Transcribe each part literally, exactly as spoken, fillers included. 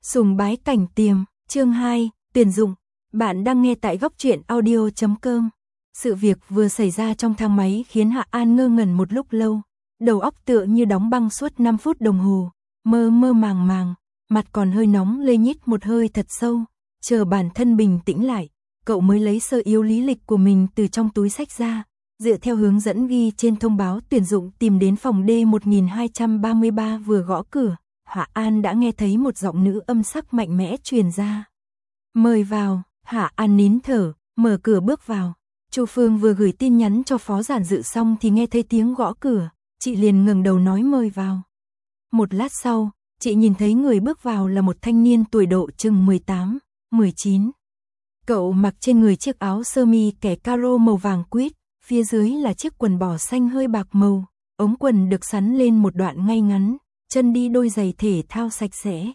Sùng bái cảnh tiềm, chương hai, tuyển dụng. Bạn đang nghe tại góc truyện audio chấm com. Sự việc vừa xảy ra trong thang máy khiến Hạ An ngơ ngẩn một lúc lâu, đầu óc tựa như đóng băng suốt năm phút đồng hồ, mơ mơ màng màng, mặt còn hơi nóng lê nhít một hơi thật sâu, chờ bản thân bình tĩnh lại, cậu mới lấy sơ yếu lý lịch của mình từ trong túi xách ra, dựa theo hướng dẫn ghi trên thông báo tuyển dụng tìm đến phòng D một nghìn hai trăm ba mươi ba. Vừa gõ cửa, Hạ An đã nghe thấy một giọng nữ âm sắc mạnh mẽ truyền ra. Mời vào. Hạ An nín thở, mở cửa bước vào. Chu Phương vừa gửi tin nhắn cho Phó Giản Dự xong thì nghe thấy tiếng gõ cửa, chị liền ngẩng đầu nói mời vào. Một lát sau, chị nhìn thấy người bước vào là một thanh niên tuổi độ chừng mười tám, mười chín. Cậu mặc trên người chiếc áo sơ mi kẻ caro màu vàng quýt, phía dưới là chiếc quần bò xanh hơi bạc màu, ống quần được xắn lên một đoạn ngay ngắn, chân đi đôi giày thể thao sạch sẽ.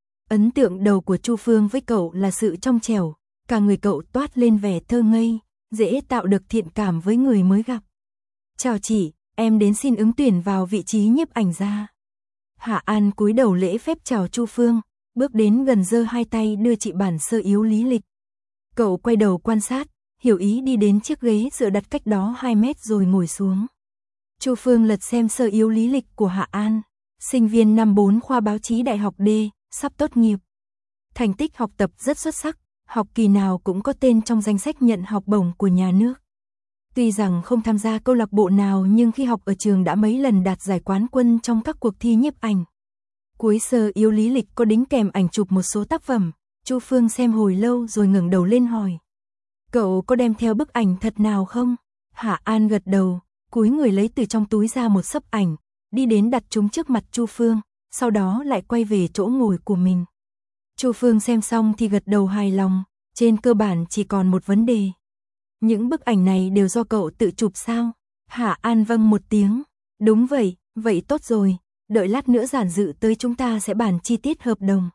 Ấn tượng đầu của Chu Phương với cậu là sự trong trẻo, cả người cậu toát lên vẻ thơ ngây, dễ tạo được thiện cảm với người mới gặp. Chào chị, em đến xin ứng tuyển vào vị trí nhiếp ảnh gia. Hạ An cúi đầu lễ phép chào Chu Phương, bước đến gần giơ hai tay đưa chị bản sơ yếu lý lịch. Cậu quay đầu quan sát, hiểu ý đi đến chiếc ghế dựa đặt cách đó hai mét rồi ngồi xuống. Chu Phương lật xem sơ yếu lý lịch của Hạ An, sinh viên năm bốn khoa báo chí Đại học D, sắp tốt nghiệp. Thành tích học tập rất xuất sắc, học kỳ nào cũng có tên trong danh sách nhận học bổng của nhà nước. Tuy rằng không tham gia câu lạc bộ nào nhưng khi học ở trường đã mấy lần đạt giải quán quân trong các cuộc thi nhiếp ảnh. Cuối sơ yếu lý lịch có đính kèm ảnh chụp một số tác phẩm, Chu Phương xem hồi lâu rồi ngẩng đầu lên hỏi. Cậu có đem theo bức ảnh thật nào không? Hạ An gật đầu, cúi người lấy từ trong túi ra một xấp ảnh, đi đến đặt chúng trước mặt Chu Phương, sau đó lại quay về chỗ ngồi của mình. Chu Phương xem xong thì gật đầu hài lòng, trên cơ bản chỉ còn một vấn đề. Những bức ảnh này đều do cậu tự chụp sao? Hạ An vâng một tiếng, đúng vậy, vậy tốt rồi, đợi lát nữa Giản Dự tới chúng ta sẽ bàn chi tiết hợp đồng.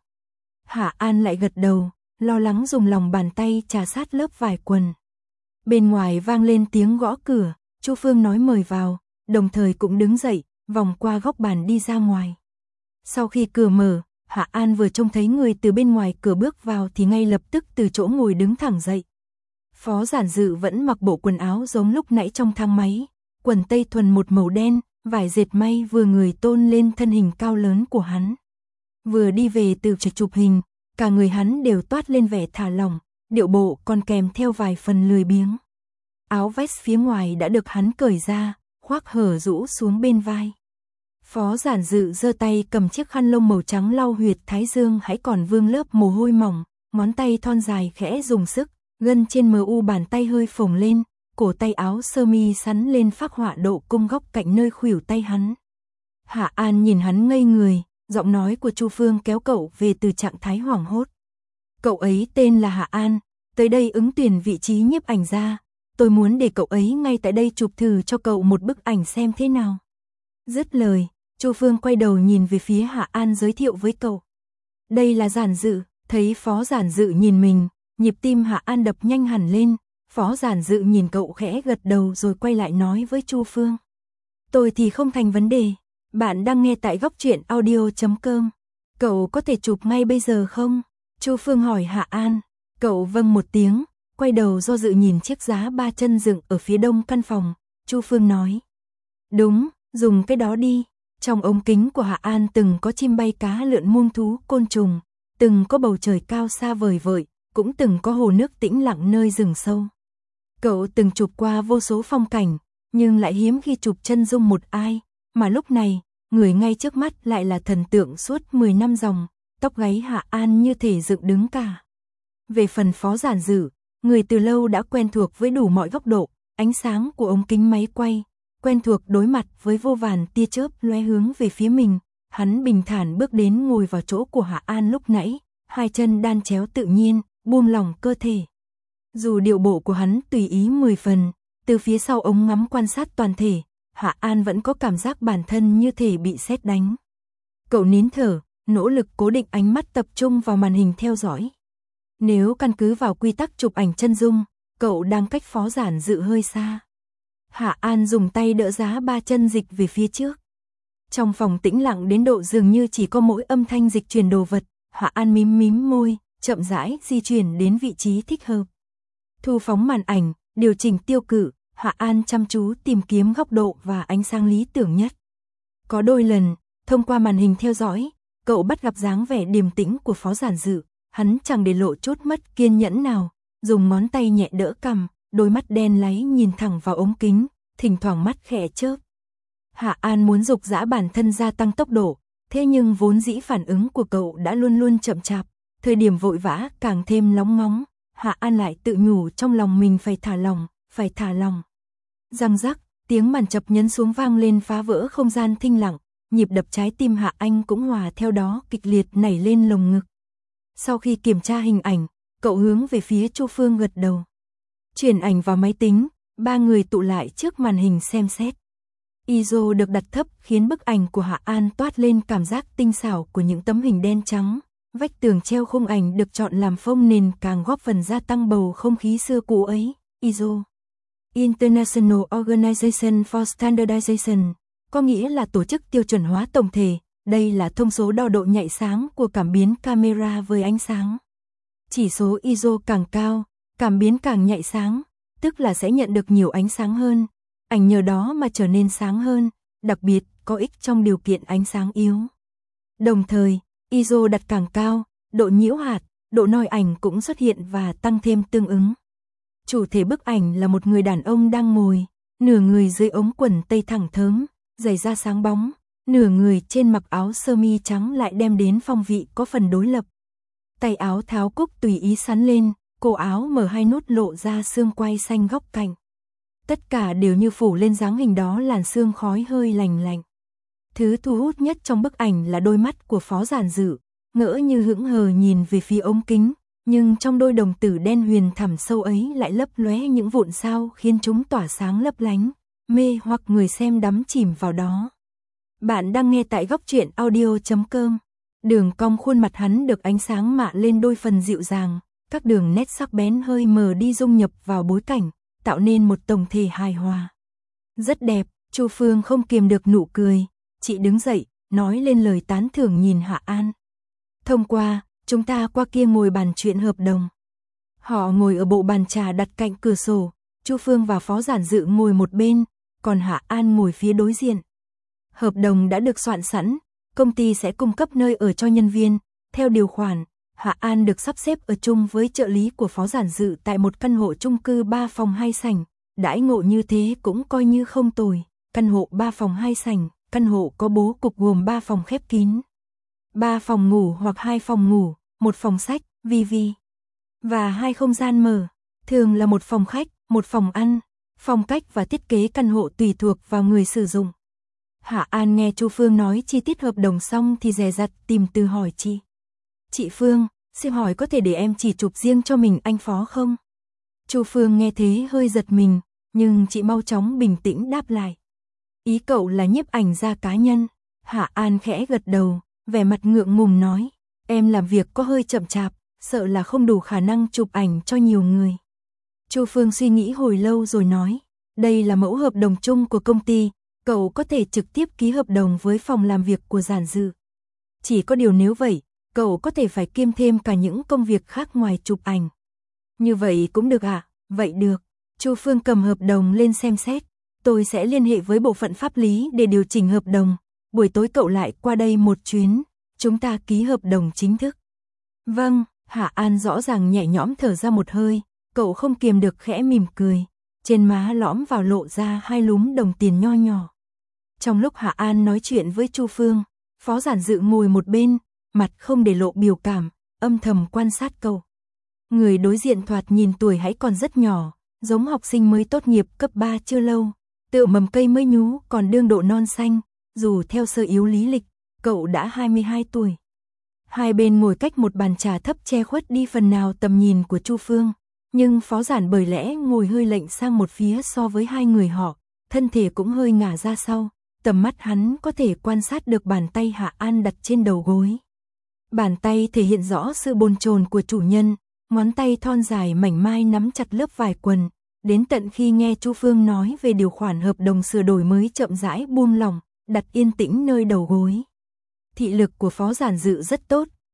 Hạ An lại gật đầu, lo lắng dùng lòng bàn tay trà sát lớp vải quần. Bên ngoài vang lên tiếng gõ cửa, Chu Phương nói mời vào, đồng thời cũng đứng dậy, vòng qua góc bàn đi ra ngoài. Sau khi cửa mở, Hạ An vừa trông thấy người từ bên ngoài cửa bước vào thì ngay lập tức từ chỗ ngồi đứng thẳng dậy. Phó Giản Dự vẫn mặc bộ quần áo giống lúc nãy trong thang máy, quần tây thuần một màu đen, vải dệt may vừa người tôn lên thân hình cao lớn của hắn. Vừa đi về từ trực chụp hình, cả người hắn đều toát lên vẻ thả lỏng, điệu bộ còn kèm theo vài phần lười biếng. Áo vest phía ngoài đã được hắn cởi ra, khoác hở rũ xuống bên vai. Phó Giản Dự giơ tay cầm chiếc khăn lông màu trắng lau huyệt thái dương hãy còn vương lớp mồ hôi mỏng, ngón tay thon dài khẽ dùng sức, gân trên mờ u bàn tay hơi phồng lên, cổ tay áo sơ mi sắn lên phác họa độ cung góc cạnh nơi khuỷu tay hắn. Hạ An nhìn hắn ngây người, giọng nói của Chu Phương kéo cậu về từ trạng thái hoảng hốt. Cậu ấy tên là Hạ An, tới đây ứng tuyển vị trí nhiếp ảnh gia, tôi muốn để cậu ấy ngay tại đây chụp thử cho cậu một bức ảnh xem thế nào. Dứt lời, Chu Phương quay đầu nhìn về phía Hạ An giới thiệu với cậu. Đây là Giản Dự. Thấy Phó Giản Dự nhìn mình, nhịp tim Hạ An đập nhanh hẳn lên. Phó Giản Dự nhìn cậu khẽ gật đầu rồi quay lại nói với Chu Phương. Tôi thì không thành vấn đề, bạn đang nghe tại góc truyện audio chấm com. Cậu có thể chụp ngay bây giờ không? Chu Phương hỏi Hạ An. Cậu vâng một tiếng, quay đầu do dự nhìn chiếc giá ba chân dựng ở phía đông căn phòng. Chu Phương nói. Đúng, dùng cái đó đi. Trong ống kính của Hạ An từng có chim bay cá lượn muông thú côn trùng, từng có bầu trời cao xa vời vợi, cũng từng có hồ nước tĩnh lặng nơi rừng sâu. Cậu từng chụp qua vô số phong cảnh, nhưng lại hiếm khi chụp chân dung một ai, mà lúc này, người ngay trước mắt lại là thần tượng suốt mười năm dòng, tóc gáy Hạ An như thể dựng đứng cả. Về phần Phó Giản Dự, người từ lâu đã quen thuộc với đủ mọi góc độ, ánh sáng của ống kính máy quay, quen thuộc đối mặt với vô vàn tia chớp lóe hướng về phía mình, hắn bình thản bước đến ngồi vào chỗ của Hạ An lúc nãy, hai chân đan chéo tự nhiên, buông lỏng cơ thể. Dù điệu bộ của hắn tùy ý mười phần, từ phía sau ống ngắm quan sát toàn thể, Hạ An vẫn có cảm giác bản thân như thể bị sét đánh. Cậu nín thở, nỗ lực cố định ánh mắt tập trung vào màn hình theo dõi. Nếu căn cứ vào quy tắc chụp ảnh chân dung, cậu đang cách Phó Giản Dự hơi xa. Hạ An dùng tay đỡ giá ba chân dịch về phía trước. Trong phòng tĩnh lặng đến độ dường như chỉ có mỗi âm thanh dịch chuyển đồ vật, Hạ An mím mím môi, chậm rãi di chuyển đến vị trí thích hợp. Thu phóng màn ảnh, điều chỉnh tiêu cự, Hạ An chăm chú tìm kiếm góc độ và ánh sáng lý tưởng nhất. Có đôi lần, thông qua màn hình theo dõi, cậu bắt gặp dáng vẻ điềm tĩnh của Phó Giản Dự, hắn chẳng để lộ chút mất kiên nhẫn nào, dùng ngón tay nhẹ đỡ cằm, đôi mắt đen láy nhìn thẳng vào ống kính, thỉnh thoảng mắt khẽ chớp. Hạ An muốn dục dã bản thân gia tăng tốc độ, thế nhưng vốn dĩ phản ứng của cậu đã luôn luôn chậm chạp, thời điểm vội vã càng thêm lóng ngóng, Hạ An lại tự nhủ trong lòng mình phải thả lòng, phải thả lòng. Răng rắc, tiếng màn chập nhấn xuống vang lên phá vỡ không gian thinh lặng, nhịp đập trái tim Hạ Anh cũng hòa theo đó kịch liệt nảy lên lồng ngực. Sau khi kiểm tra hình ảnh, cậu hướng về phía Chu Phương gật đầu. Chuyển ảnh vào máy tính, ba người tụ lại trước màn hình xem xét. i ét ô được đặt thấp khiến bức ảnh của Hạ An toát lên cảm giác tinh xảo của những tấm hình đen trắng. Vách tường treo khung ảnh được chọn làm phông nền càng góp phần gia tăng bầu không khí xưa cũ ấy. i ét ô International Organization for Standardization, có nghĩa là tổ chức tiêu chuẩn hóa tổng thể. Đây là thông số đo độ nhạy sáng của cảm biến camera với ánh sáng. Chỉ số i ét ô càng cao, cảm biến càng nhạy sáng, tức là sẽ nhận được nhiều ánh sáng hơn. Ảnh nhờ đó mà trở nên sáng hơn, đặc biệt có ích trong điều kiện ánh sáng yếu. Đồng thời, i ét ô đặt càng cao, độ nhiễu hạt, độ noi ảnh cũng xuất hiện và tăng thêm tương ứng. Chủ thể bức ảnh là một người đàn ông đang ngồi, nửa người dưới ống quần tây thẳng thớm, giày da sáng bóng, nửa người trên mặc áo sơ mi trắng lại đem đến phong vị có phần đối lập. Tay áo tháo cúc tùy ý sắn lên, cổ áo mở hai nút lộ ra xương quai xanh góc cạnh. Tất cả đều như phủ lên dáng hình đó làn sương khói hơi lành lạnh. Thứ thu hút nhất trong bức ảnh là đôi mắt của Phó Giản Dự, ngỡ như hững hờ nhìn về phía ống kính, nhưng trong đôi đồng tử đen huyền thẳm sâu ấy lại lấp lóe những vụn sao khiến chúng tỏa sáng lấp lánh, mê hoặc người xem đắm chìm vào đó. Bạn đang nghe tại góc truyện audio chấm com. Đường cong khuôn mặt hắn được ánh sáng mạ lên đôi phần dịu dàng, các đường nét sắc bén hơi mờ đi dung nhập vào bối cảnh, tạo nên một tổng thể hài hòa. Rất đẹp, Chu Phương không kiềm được nụ cười, chị đứng dậy, nói lên lời tán thưởng nhìn Hạ An. Thông qua, chúng ta qua kia ngồi bàn chuyện hợp đồng. Họ ngồi ở bộ bàn trà đặt cạnh cửa sổ, Chu Phương và Phó Giản Dự ngồi một bên, còn Hạ An ngồi phía đối diện. Hợp đồng đã được soạn sẵn, công ty sẽ cung cấp nơi ở cho nhân viên, theo điều khoản, Hạ An được sắp xếp ở chung với trợ lý của Phó Giản Dự tại một căn hộ chung cư ba phòng hai sảnh, đãi ngộ như thế cũng coi như không tồi, căn hộ ba phòng hai sảnh, căn hộ có bố cục gồm ba phòng khép kín, ba phòng ngủ hoặc hai phòng ngủ, một phòng sách, vi vi và hai không gian mở, thường là một phòng khách, một phòng ăn, phong cách và thiết kế căn hộ tùy thuộc vào người sử dụng. Hạ An nghe Chu Phương nói chi tiết hợp đồng xong thì dè dặt tìm từ hỏi chị. Chị Phương, xin hỏi có thể để em chỉ chụp riêng cho mình anh Phó không? Chu Phương nghe thế hơi giật mình, nhưng chị mau chóng bình tĩnh đáp lại. Ý cậu là nhiếp ảnh gia cá nhân. Hạ An khẽ gật đầu, vẻ mặt ngượng ngùng nói. Em làm việc có hơi chậm chạp, sợ là không đủ khả năng chụp ảnh cho nhiều người. Chu Phương suy nghĩ hồi lâu rồi nói. Đây là mẫu hợp đồng chung của công ty, cậu có thể trực tiếp ký hợp đồng với phòng làm việc của Giản Dự. Chỉ có điều nếu vậy, cậu có thể phải kiêm thêm cả những công việc khác ngoài chụp ảnh. Như vậy cũng được à? Vậy được. Chu Phương cầm hợp đồng lên xem xét. Tôi sẽ liên hệ với bộ phận pháp lý để điều chỉnh hợp đồng. Buổi tối cậu lại qua đây một chuyến. Chúng ta ký hợp đồng chính thức. Vâng, Hạ An rõ ràng nhẹ nhõm thở ra một hơi. Cậu không kiềm được khẽ mỉm cười. Trên má lõm vào lộ ra hai lúm đồng tiền nho nhỏ. Trong lúc Hạ An nói chuyện với Chu Phương, Phó Giản Dự ngồi một bên, mặt không để lộ biểu cảm, âm thầm quan sát cậu. Người đối diện thoạt nhìn tuổi hãy còn rất nhỏ, giống học sinh mới tốt nghiệp cấp ba chưa lâu, tựa mầm cây mới nhú còn đương độ non xanh, dù theo sơ yếu lý lịch, cậu đã hai mươi hai tuổi. Hai bên ngồi cách một bàn trà thấp che khuất đi phần nào tầm nhìn của Chu Phương, nhưng Phó Giản bởi lẽ ngồi hơi lệch sang một phía so với hai người họ, thân thể cũng hơi ngả ra sau, tầm mắt hắn có thể quan sát được bàn tay Hạ An đặt trên đầu gối. Bàn tay thể hiện rõ sự bồn chồn của chủ nhân, ngón tay thon dài mảnh mai nắm chặt lớp vải quần, đến tận khi nghe Chu Phương nói về điều khoản hợp đồng sửa đổi mới chậm rãi buông lỏng, đặt yên tĩnh nơi đầu gối. Thị lực của Phó Giản Dự rất tốt,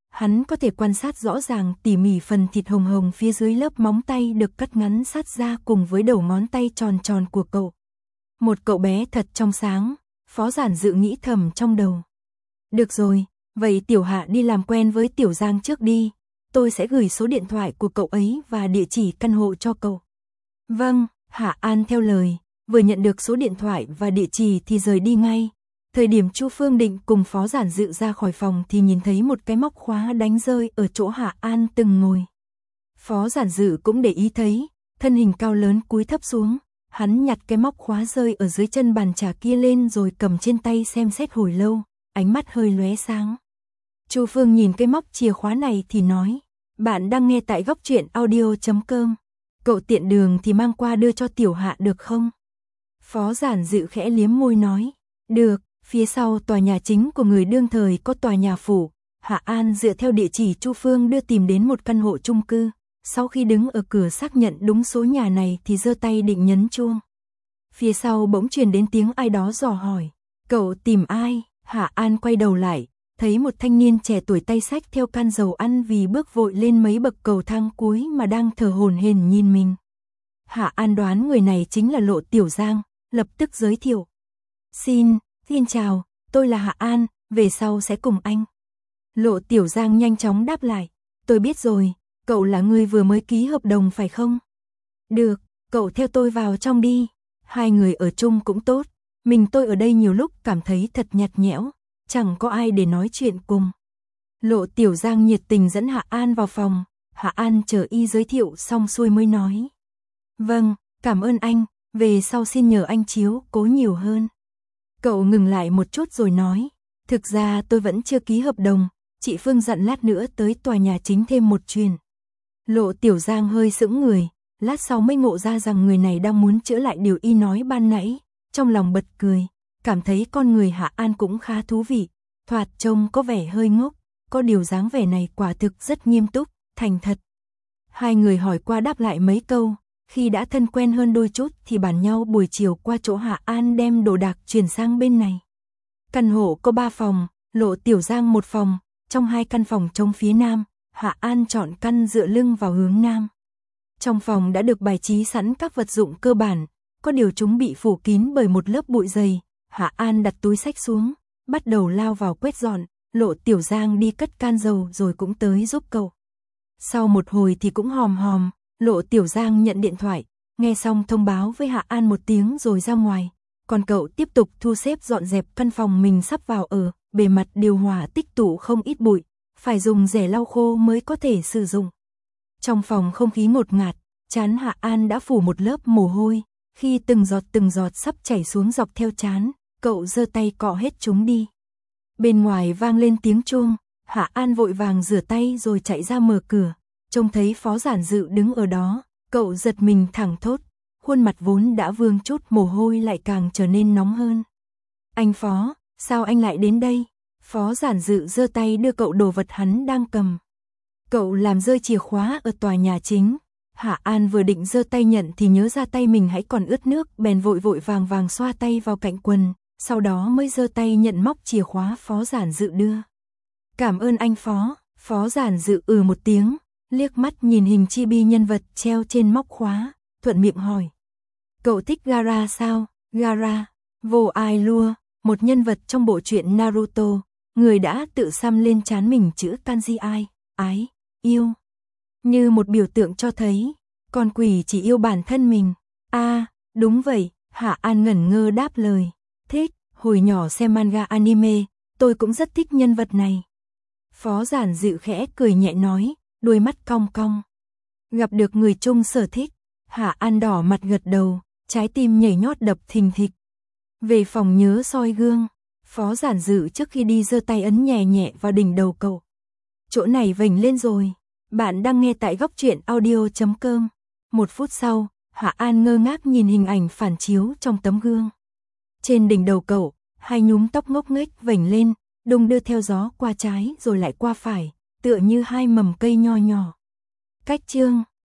Hắn có thể quan sát rõ ràng tỉ mỉ phần thịt hồng hồng phía dưới lớp móng tay được cắt ngắn sát ra cùng với đầu ngón tay tròn tròn của cậu. Một cậu bé thật trong sáng, Phó Giản Dự nghĩ thầm trong đầu. Được rồi, vậy Tiểu Hạ đi làm quen với Tiểu Giang trước đi, tôi sẽ gửi số điện thoại của cậu ấy và địa chỉ căn hộ cho cậu. Vâng, Hạ An theo lời, vừa nhận được số điện thoại và địa chỉ thì rời đi ngay. Thời điểm Chu Phương định cùng Phó Giản Dự ra khỏi phòng thì nhìn thấy một cái móc khóa đánh rơi ở chỗ Hạ An từng ngồi. Phó Giản Dự cũng để ý thấy, thân hình cao lớn cúi thấp xuống, hắn nhặt cái móc khóa rơi ở dưới chân bàn trà kia lên rồi cầm trên tay xem xét hồi lâu, ánh mắt hơi lóe sáng. Chu Phương nhìn cái móc chìa khóa này thì nói, bạn đang nghe tại góc truyện audio chấm com, cậu tiện đường thì mang qua đưa cho Tiểu Hạ được không? Phó Giản Dự khẽ liếm môi nói, được. Phía sau tòa nhà chính của người đương thời có tòa nhà phủ, Hạ An dựa theo địa chỉ Chu Phương đưa tìm đến một căn hộ chung cư, sau khi đứng ở cửa xác nhận đúng số nhà này thì giơ tay định nhấn chuông. Phía sau bỗng truyền đến tiếng ai đó dò hỏi, cậu tìm ai? Hạ An quay đầu lại, thấy một thanh niên trẻ tuổi tay xách theo can dầu ăn vì bước vội lên mấy bậc cầu thang cuối mà đang thở hổn hển nhìn mình. Hạ An đoán người này chính là Lộ Tiểu Giang, lập tức giới thiệu. Xin, xin chào, tôi là Hạ An, về sau sẽ cùng anh. Lộ Tiểu Giang nhanh chóng đáp lại, tôi biết rồi, cậu là người vừa mới ký hợp đồng phải không? Được, cậu theo tôi vào trong đi, hai người ở chung cũng tốt, mình tôi ở đây nhiều lúc cảm thấy thật nhạt nhẽo, chẳng có ai để nói chuyện cùng. Lộ Tiểu Giang nhiệt tình dẫn Hạ An vào phòng, Hạ An chờ y giới thiệu xong xuôi mới nói. Vâng, cảm ơn anh, về sau xin nhờ anh chiếu cố nhiều hơn. Cậu ngừng lại một chút rồi nói, thực ra tôi vẫn chưa ký hợp đồng, chị Phương dặn lát nữa tới tòa nhà chính thêm một chuyến. Lộ Tiểu Giang hơi sững người, lát sau mới ngộ ra rằng người này đang muốn chữa lại điều y nói ban nãy, trong lòng bật cười, cảm thấy con người Hạ An cũng khá thú vị, thoạt trông có vẻ hơi ngốc, có điều dáng vẻ này quả thực rất nghiêm túc, thành thật. Hai người hỏi qua đáp lại mấy câu. Khi đã thân quen hơn đôi chút thì bàn nhau buổi chiều qua chỗ Hạ An đem đồ đạc chuyển sang bên này. Căn hộ có ba phòng, Lộ Tiểu Giang một phòng, trong hai căn phòng trông phía nam, Hạ An chọn căn dựa lưng vào hướng nam. Trong phòng đã được bài trí sẵn các vật dụng cơ bản, có điều chúng bị phủ kín bởi một lớp bụi dày. Hạ An đặt túi xách xuống, bắt đầu lao vào quét dọn, Lộ Tiểu Giang đi cất can dầu rồi cũng tới giúp cậu. Sau một hồi thì cũng hòm hòm, Lộ Tiểu Giang nhận điện thoại, nghe xong thông báo với Hạ An một tiếng rồi ra ngoài, còn cậu tiếp tục thu xếp dọn dẹp căn phòng mình sắp vào ở, bề mặt điều hòa tích tụ không ít bụi, phải dùng rẻ lau khô mới có thể sử dụng. Trong phòng không khí ngột ngạt, trán Hạ An đã phủ một lớp mồ hôi, khi từng giọt từng giọt sắp chảy xuống dọc theo trán, cậu giơ tay cọ hết chúng đi. Bên ngoài vang lên tiếng chuông, Hạ An vội vàng rửa tay rồi chạy ra mở cửa. Trông thấy Phó Giản Dự đứng ở đó, cậu giật mình thẳng thốt, khuôn mặt vốn đã vương chút mồ hôi lại càng trở nên nóng hơn. Anh Phó, sao anh lại đến đây? Phó Giản Dự giơ tay đưa cậu đồ vật hắn đang cầm. Cậu làm rơi chìa khóa ở tòa nhà chính. Hạ An vừa định giơ tay nhận thì nhớ ra tay mình hãy còn ướt nước, bèn vội vội vàng vàng xoa tay vào cạnh quần, sau đó mới giơ tay nhận móc chìa khóa Phó Giản Dự đưa. Cảm ơn anh Phó, Phó Giản Dự ừ một tiếng. Liếc mắt nhìn hình chibi nhân vật treo trên móc khóa, thuận miệng hỏi. Cậu thích Gaara sao? Gaara, vô ai lua, một nhân vật trong bộ truyện Naruto, người đã tự xăm lên trán mình chữ kanji ai, ái, yêu. Như một biểu tượng cho thấy, con quỷ chỉ yêu bản thân mình. A, à, đúng vậy, Hạ An ngẩn ngơ đáp lời. Thích, hồi nhỏ xem manga anime, tôi cũng rất thích nhân vật này. Phó Giản Dự khẽ cười nhẹ nói. Đôi mắt cong cong. Gặp được người chung sở thích, Hạ An đỏ mặt gật đầu, trái tim nhảy nhót đập thình thịch. Về phòng nhớ soi gương, Phó Giản Dự trước khi đi giơ tay ấn nhẹ nhẹ vào đỉnh đầu cậu. Chỗ này vểnh lên rồi, bạn đang nghe tại góc truyện audio chấm com. Một phút sau, Hạ An ngơ ngác nhìn hình ảnh phản chiếu trong tấm gương. Trên đỉnh đầu cậu, hai nhúm tóc ngốc nghếch vểnh lên, đung đưa theo gió qua trái rồi lại qua phải, tựa như hai mầm cây nho nhỏ. Cách chương